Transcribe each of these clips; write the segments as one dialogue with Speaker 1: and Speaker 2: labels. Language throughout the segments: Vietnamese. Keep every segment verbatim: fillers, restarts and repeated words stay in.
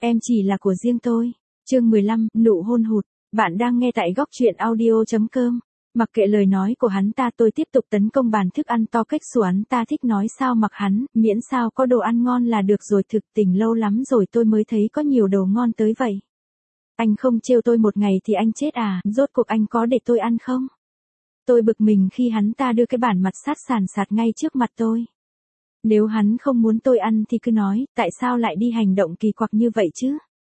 Speaker 1: Em chỉ là của riêng tôi. Chương mười lăm, nụ hôn hụt. Bạn đang nghe tại góc truyện audio chấm com. Mặc kệ lời nói của hắn ta, tôi tiếp tục tấn công bàn thức ăn to cách xù hắn ta thích nói sao mặc hắn, miễn sao có đồ ăn ngon là được rồi. Thực tình lâu lắm rồi tôi mới thấy có nhiều đồ ngon tới vậy. Anh không trêu tôi một ngày thì anh chết à, rốt cuộc anh có để tôi ăn không? Tôi bực mình khi hắn ta đưa cái bản mặt sát sàn sạt ngay trước mặt tôi. Nếu hắn không muốn tôi ăn thì cứ nói, tại sao lại đi hành động kỳ quặc như vậy chứ?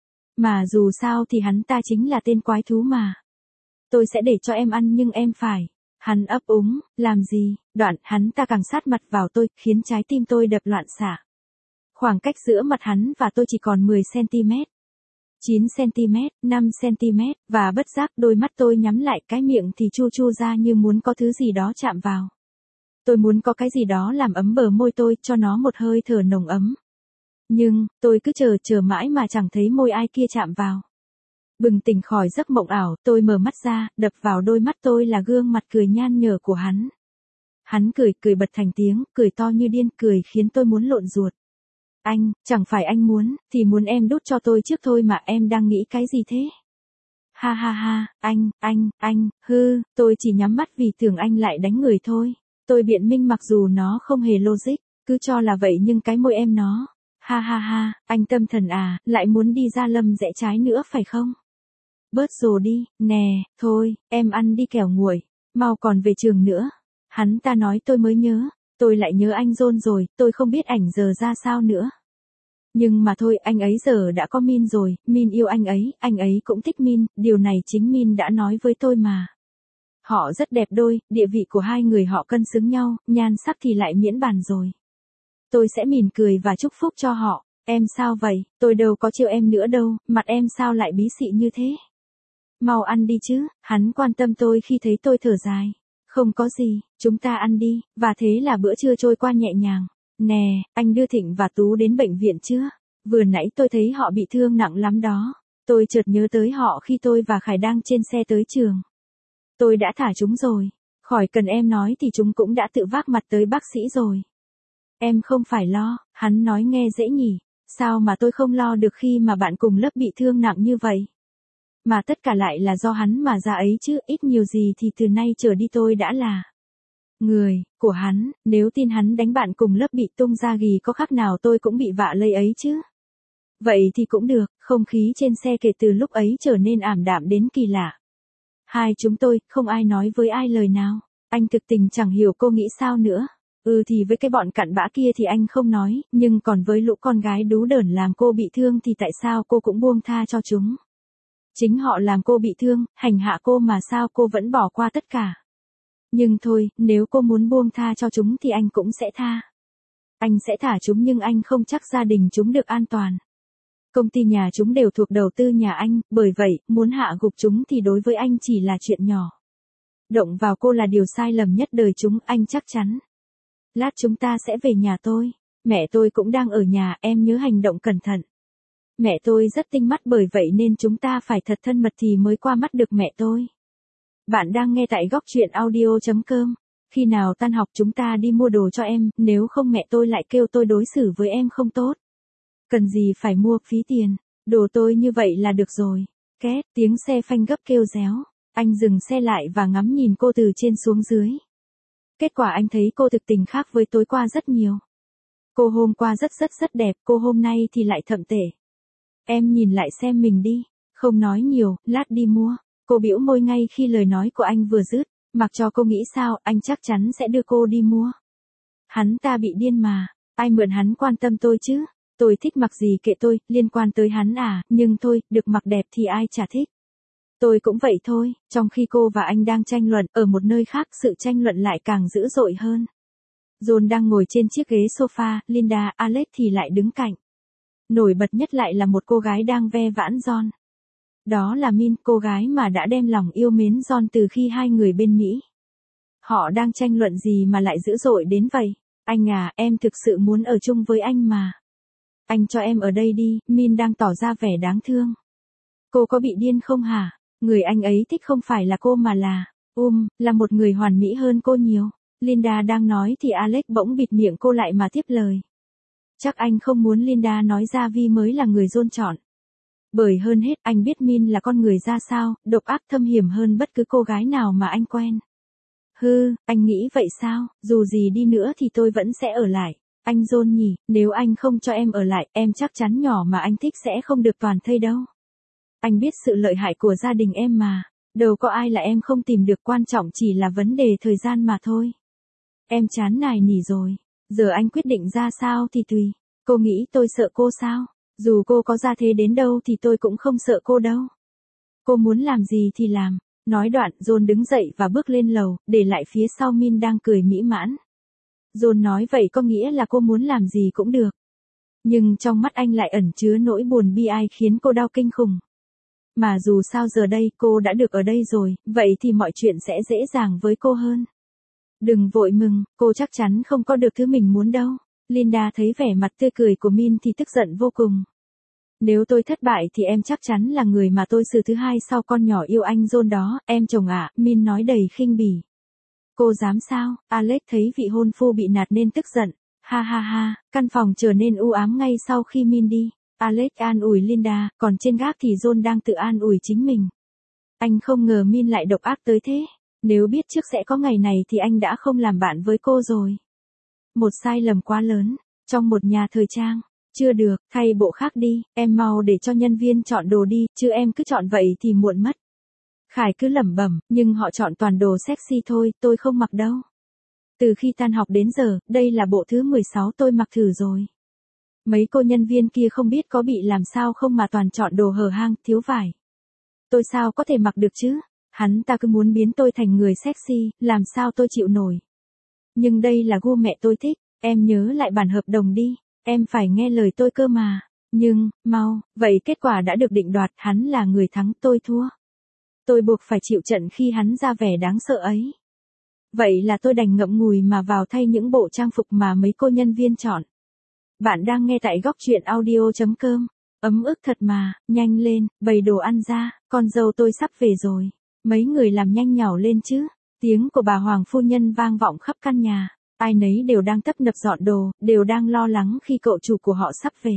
Speaker 1: Mà dù sao thì hắn ta chính là tên quái thú mà. Tôi sẽ để cho em ăn nhưng em phải. Hắn ấp úng, làm gì? Đoạn, hắn ta càng sát mặt vào tôi, khiến trái tim tôi đập loạn xạ. Khoảng cách giữa mặt hắn và tôi chỉ còn mười xăng-ti-mét. chín xăng-ti-mét, năm xăng-ti-mét, và bất giác đôi mắt tôi nhắm lại, cái miệng thì chu chu ra như muốn có thứ gì đó chạm vào. Tôi muốn có cái gì đó làm ấm bờ môi tôi, cho nó một hơi thở nồng ấm. Nhưng, tôi cứ chờ chờ mãi mà chẳng thấy môi ai kia chạm vào. Bừng tỉnh khỏi giấc mộng ảo, tôi mở mắt ra, đập vào đôi mắt tôi là gương mặt cười nhan nhở của hắn. Hắn cười, cười bật thành tiếng, cười to như điên, cười khiến tôi muốn lộn ruột. Anh, chẳng phải anh muốn, thì muốn em đút cho tôi trước thôi mà, em đang nghĩ cái gì thế? Ha ha ha, anh, anh, anh, hư, tôi chỉ nhắm mắt vì tưởng anh lại đánh người thôi. Tôi biện minh mặc dù nó không hề logic, cứ cho là vậy nhưng cái môi em nó. Ha ha ha, anh tâm thần à, lại muốn đi ra lâm rẽ trái nữa phải không? Bớt rồ đi, nè, thôi, em ăn đi kẻo nguội, mau còn về trường nữa. Hắn ta nói tôi mới nhớ, tôi lại nhớ anh John rồi, tôi không biết ảnh giờ ra sao nữa. Nhưng mà thôi, anh ấy giờ đã có Min rồi, Min yêu anh ấy, anh ấy cũng thích Min, điều này chính Min đã nói với tôi mà. Họ rất đẹp đôi, địa vị của hai người họ cân xứng nhau, nhan sắc thì lại miễn bàn rồi. Tôi sẽ mỉm cười và chúc phúc cho họ. Em sao vậy, tôi đâu có trêu em nữa đâu, mặt em sao lại bí xị như thế? Mau ăn đi chứ, hắn quan tâm tôi khi thấy tôi thở dài. Không có gì, chúng ta ăn đi, và thế là bữa trưa trôi qua nhẹ nhàng. Nè, anh đưa Thịnh và Tú đến bệnh viện chưa? Vừa nãy tôi thấy họ bị thương nặng lắm đó. Tôi chợt nhớ tới họ khi tôi và Khải đang trên xe tới trường. Tôi đã thả chúng rồi, khỏi cần em nói thì chúng cũng đã tự vác mặt tới bác sĩ rồi. Em không phải lo, hắn nói nghe dễ nhỉ, sao mà tôi không lo được khi mà bạn cùng lớp bị thương nặng như vậy. Mà tất cả lại là do hắn mà ra ấy chứ, ít nhiều gì thì từ nay trở đi tôi đã là người của hắn, nếu tin hắn đánh bạn cùng lớp bị tung ra ghi có khác nào tôi cũng bị vạ lây ấy chứ. Vậy thì cũng được, không khí trên xe kể từ lúc ấy trở nên ảm đạm đến kỳ lạ. Hai chúng tôi, không ai nói với ai lời nào, anh thực tình chẳng hiểu cô nghĩ sao nữa. Ừ thì với cái bọn cặn bã kia thì anh không nói, nhưng còn với lũ con gái đú đởn làm cô bị thương thì tại sao cô cũng buông tha cho chúng? Chính họ làm cô bị thương, hành hạ cô mà sao cô vẫn bỏ qua tất cả? Nhưng thôi, nếu cô muốn buông tha cho chúng thì anh cũng sẽ tha. Anh sẽ thả chúng nhưng anh không chắc gia đình chúng được an toàn. Công ty nhà chúng đều thuộc đầu tư nhà anh, bởi vậy, muốn hạ gục chúng thì đối với anh chỉ là chuyện nhỏ. Động vào cô là điều sai lầm nhất đời chúng, anh chắc chắn. Lát chúng ta sẽ về nhà tôi. Mẹ tôi cũng đang ở nhà, em nhớ hành động cẩn thận. Mẹ tôi rất tinh mắt bởi vậy nên chúng ta phải thật thân mật thì mới qua mắt được mẹ tôi. Bạn đang nghe tại góc truyện audio chấm com. Khi nào tan học chúng ta đi mua đồ cho em, nếu không mẹ tôi lại kêu tôi đối xử với em không tốt. Cần gì phải mua phí tiền, đồ tôi như vậy là được rồi. Két, tiếng xe phanh gấp kêu réo. Anh dừng xe lại và ngắm nhìn cô từ trên xuống dưới. Kết quả anh thấy cô thực tình khác với tối qua rất nhiều. Cô hôm qua rất rất rất đẹp, cô hôm nay thì lại thậm tệ. Em nhìn lại xem mình đi, không nói nhiều, lát đi mua. Cô bĩu môi ngay khi lời nói của anh vừa dứt, mặc cho cô nghĩ sao, anh chắc chắn sẽ đưa cô đi mua. Hắn ta bị điên mà, ai mượn hắn quan tâm tôi chứ? Tôi thích mặc gì kệ tôi, liên quan tới hắn à, nhưng thôi, được mặc đẹp thì ai chả thích. Tôi cũng vậy thôi, trong khi cô và anh đang tranh luận, ở một nơi khác sự tranh luận lại càng dữ dội hơn. John đang ngồi trên chiếc ghế sofa, Linda, Alex thì lại đứng cạnh. Nổi bật nhất lại là một cô gái đang ve vãn John. Đó là Min, cô gái mà đã đem lòng yêu mến John từ khi hai người bên Mỹ. Họ đang tranh luận gì mà lại dữ dội đến vậy? Anh à, em thực sự muốn ở chung với anh mà. Anh cho em ở đây đi, Min đang tỏ ra vẻ đáng thương. Cô có bị điên không hả? Người anh ấy thích không phải là cô mà là, um, là một người hoàn mỹ hơn cô nhiều. Linda đang nói thì Alex bỗng bịt miệng cô lại mà tiếp lời. Chắc anh không muốn Linda nói ra Vi mới là người John chọn. Bởi hơn hết, anh biết Min là con người ra sao, độc ác thâm hiểm hơn bất cứ cô gái nào mà anh quen. Hư, anh nghĩ vậy sao, dù gì đi nữa thì tôi vẫn sẽ ở lại. Anh John nhỉ, nếu anh không cho em ở lại, em chắc chắn nhỏ mà anh thích sẽ không được toàn thây đâu. Anh biết sự lợi hại của gia đình em mà. Đâu có ai là em không tìm được, quan trọng chỉ là vấn đề thời gian mà thôi. Em chán nài nỉ rồi. Giờ anh quyết định ra sao thì tùy. Cô nghĩ tôi sợ cô sao? Dù cô có ra thế đến đâu thì tôi cũng không sợ cô đâu. Cô muốn làm gì thì làm. Nói đoạn, John đứng dậy và bước lên lầu, để lại phía sau Min đang cười mỹ mãn. John nói vậy có nghĩa là cô muốn làm gì cũng được. Nhưng trong mắt anh lại ẩn chứa nỗi buồn bi ai khiến cô đau kinh khủng. Mà dù sao giờ đây cô đã được ở đây rồi, vậy thì mọi chuyện sẽ dễ dàng với cô hơn. Đừng vội mừng, cô chắc chắn không có được thứ mình muốn đâu. Linda thấy vẻ mặt tươi cười của Min thì tức giận vô cùng. Nếu tôi thất bại thì em chắc chắn là người mà tôi xử thứ hai sau con nhỏ yêu anh John đó, em chồng ạ, Min nói đầy khinh bỉ. Cô dám sao? Alex thấy vị hôn phu bị nạt nên tức giận. Ha ha ha, căn phòng trở nên u ám ngay sau khi Min đi. Alex an ủi Linda, còn trên gác thì John đang tự an ủi chính mình. Anh không ngờ Min lại độc ác tới thế. Nếu biết trước sẽ có ngày này thì anh đã không làm bạn với cô rồi. Một sai lầm quá lớn, trong một nhà thời trang. Chưa được, thay bộ khác đi, em mau để cho nhân viên chọn đồ đi, chứ em cứ chọn vậy thì muộn mất. Khải cứ lẩm bẩm, nhưng họ chọn toàn đồ sexy thôi, tôi không mặc đâu. Từ khi tan học đến giờ, đây là bộ thứ mười sáu tôi mặc thử rồi. Mấy cô nhân viên kia không biết có bị làm sao không mà toàn chọn đồ hở hang, thiếu vải. Tôi sao có thể mặc được chứ? Hắn ta cứ muốn biến tôi thành người sexy, làm sao tôi chịu nổi. Nhưng đây là gu mẹ tôi thích, em nhớ lại bản hợp đồng đi, em phải nghe lời tôi cơ mà. Nhưng, mau, vậy kết quả đã được định đoạt, hắn là người thắng, tôi thua. Tôi buộc phải chịu trận khi hắn ra vẻ đáng sợ ấy. Vậy là tôi đành ngậm ngùi mà vào thay những bộ trang phục mà mấy cô nhân viên chọn. Bạn đang nghe tại góc truyện audio chấm com. Ấm ức thật mà, nhanh lên, bày đồ ăn ra, con dâu tôi sắp về rồi. Mấy người làm nhanh nhảu lên chứ. Tiếng của bà Hoàng phu nhân vang vọng khắp căn nhà. Ai nấy đều đang tấp nập dọn đồ, đều đang lo lắng khi cậu chủ của họ sắp về.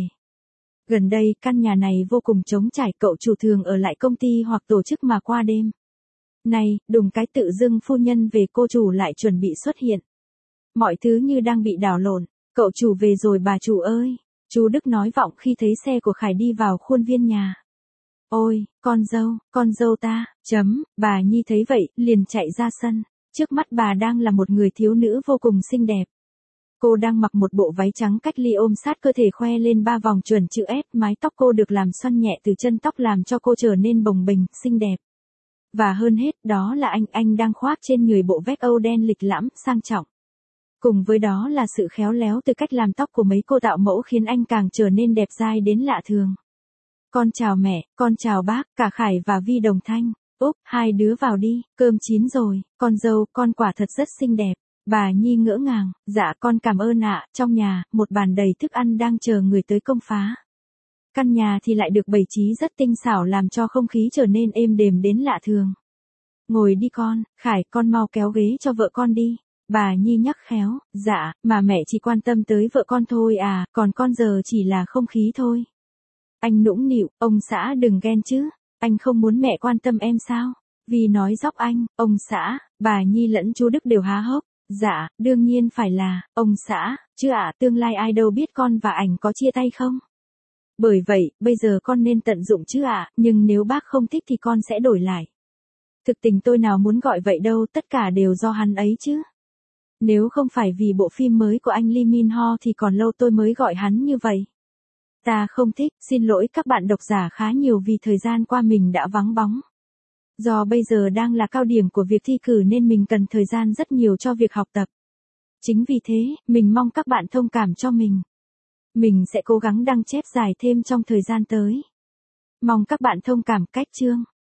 Speaker 1: Gần đây, căn nhà này vô cùng trống trải, cậu chủ thường ở lại công ty hoặc tổ chức mà qua đêm. Này, đùng cái tự dưng phu nhân về, cô chủ lại chuẩn bị xuất hiện. Mọi thứ như đang bị đảo lộn. Cậu chủ về rồi bà chủ ơi. Chú Đức nói vọng khi thấy xe của Khải đi vào khuôn viên nhà. Ôi, con dâu, con dâu ta, chấm, bà Nhi thấy vậy, liền chạy ra sân. Trước mắt bà đang là một người thiếu nữ vô cùng xinh đẹp. Cô đang mặc một bộ váy trắng cách ly ôm sát cơ thể khoe lên ba vòng chuẩn chữ S, mái tóc cô được làm xoăn nhẹ từ chân tóc làm cho cô trở nên bồng bềnh, xinh đẹp. Và hơn hết, đó là anh, anh đang khoác trên người bộ vest Âu đen lịch lãm, sang trọng. Cùng với đó là sự khéo léo từ cách làm tóc của mấy cô tạo mẫu khiến anh càng trở nên đẹp dai đến lạ thường. Con chào mẹ, con chào bác, cả Khải và Vi đồng thanh. Úp, hai đứa vào đi, cơm chín rồi, con dâu, con quả thật rất xinh đẹp. Bà Nhi ngỡ ngàng, dạ con cảm ơn ạ, trong nhà, một bàn đầy thức ăn đang chờ người tới công phá. Căn nhà thì lại được bày trí rất tinh xảo làm cho không khí trở nên êm đềm đến lạ thường. Ngồi đi con, Khải, con mau kéo ghế cho vợ con đi. Bà Nhi nhắc khéo, dạ, mà mẹ chỉ quan tâm tới vợ con thôi à, còn con giờ chỉ là không khí thôi. Anh nũng nịu, ông xã đừng ghen chứ, anh không muốn mẹ quan tâm em sao? Vì nói dóc anh, ông xã, bà Nhi lẫn chú Đức đều há hốc. Dạ, đương nhiên phải là, ông xã, chứ ạ, à, tương lai ai đâu biết con và ảnh có chia tay không? Bởi vậy, bây giờ con nên tận dụng chứ ạ, à, nhưng nếu bác không thích thì con sẽ đổi lại. Thực tình tôi nào muốn gọi vậy đâu, tất cả đều do hắn ấy chứ. Nếu không phải vì bộ phim mới của anh Lee Min Ho thì còn lâu tôi mới gọi hắn như vậy. Ta không thích, xin lỗi các bạn độc giả khá nhiều vì thời gian qua mình đã vắng bóng. Do bây giờ đang là cao điểm của việc thi cử nên mình cần thời gian rất nhiều cho việc học tập. Chính vì thế, mình mong các bạn thông cảm cho mình. Mình sẽ cố gắng đăng chép dài thêm trong thời gian tới. Mong các bạn thông cảm. Cách chương